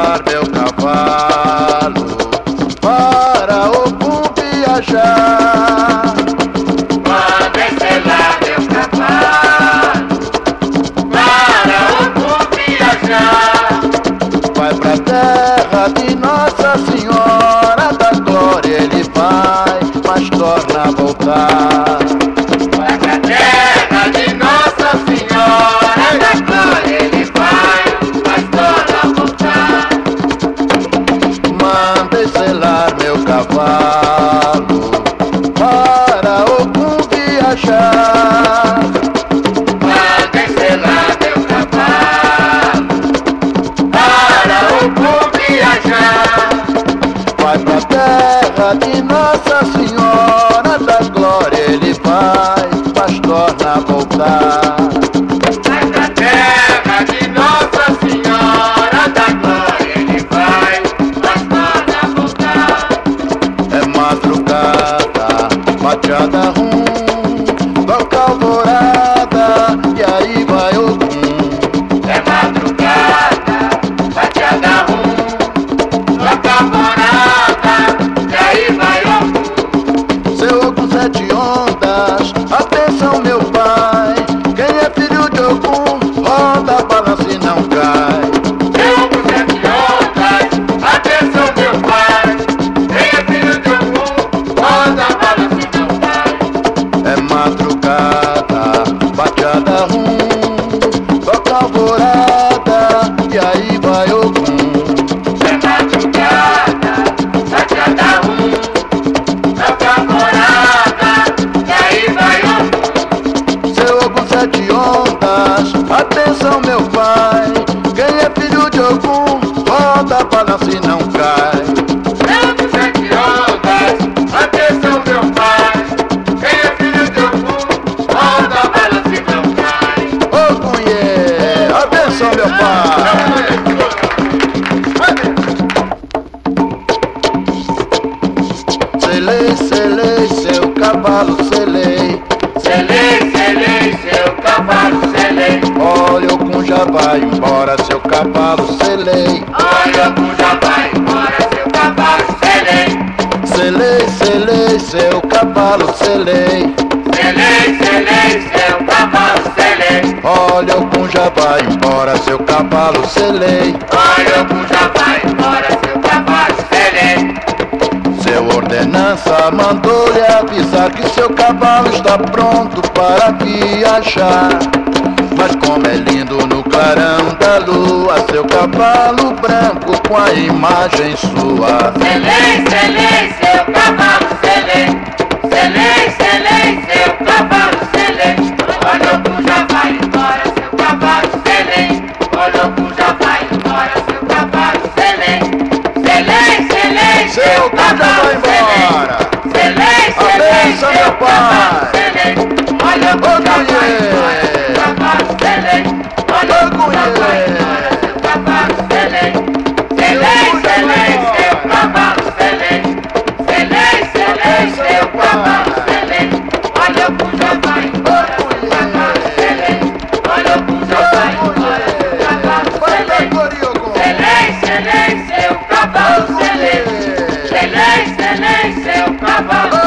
selar meu cavalo para Ogum viajar. Mandem selar meu cavalo para Ogum viajar. Vai pra terra de Nossa Senhora da Glória, ele vai, mas torna a voltar. Vai pra terra de Nossa Senhora da Glória, ele vai, mas torna a voltar. Mandei selar meu cavalo para Ogum viajar. Mandem selar meu cavalo para Ogum viajar. Vai pra terra de Nossa Senhora da Glória, ele vai, mas torna a voltar. Vai pra terra de Nossa Senhora da Glória, ele vai, mas torna a voltar. É madrugada, bateada rum, toca alvorada, e aí vai Ogum. É madrugada, bateada rum, toca morada, e aí vai Ogum. Seu Ogum sete ondas, atenção meu pai, quem é filho de Ogum, roda, balança e não cai. Eu com sete ondas, atenção meu pai, quem é filho de Ogum, roda, balança e não cai. É madrugada, bateada rum, toca alvorada, e aí vai Ogum. É madrugada, bateada rum, toca morada, e aí vai Ogum. Seu Ogum sete ondas, atenção meu pai, quem é filho de Ogum, roda, balança e não cai. Eu com sete ondas, atenção meu pai, quem é filho de Ogum, roda, balança e não cai. Ogum, yeah, atenção meu pai. Selei, selei, seu cavalo, selei. Selei, seu cavalo, selei. Olha, Ogum já vai embora, seu cavalo, selei. Olha, Ogum já vai embora, seu cavalo, selei. Selei, selei, seu cavalo, selei. Selei, seu cavalo, selei. Olha, Ogum já vai embora, seu cavalo, selei. Olha, Ogum já vai embora, seu cavalo, selei. Seu ordenança mandou-lhe avisar que seu cavalo está pronto para viajar. Mas como é lindo no clarão da lua, seu cavalo branco com a imagem sua. Selei, seu cavalo, selei. Selei, seu cavalo, selei. Olha, Ogum já vai embora, seu cavalo, selei. Olha, Ogum já vai embora, seu cavalo, selei. Selei, Seu Ogum já vai embora. Selei, Abençoa, meu pai. selei. Olha, Ogum já Ogum, vai embora, seu cavalo, selei. Olha, Ogum já vai embora, seu cavalo, selei. Selei, seu cavalo, selei. Selei, seu cavalo, selei. Olha, Ogum já vai embora, seu cavalo, selei. Olha, Ogum já vai embora, seu cavalo, selei. Selei, seu cavalo, selei. Selei, seu cavalo,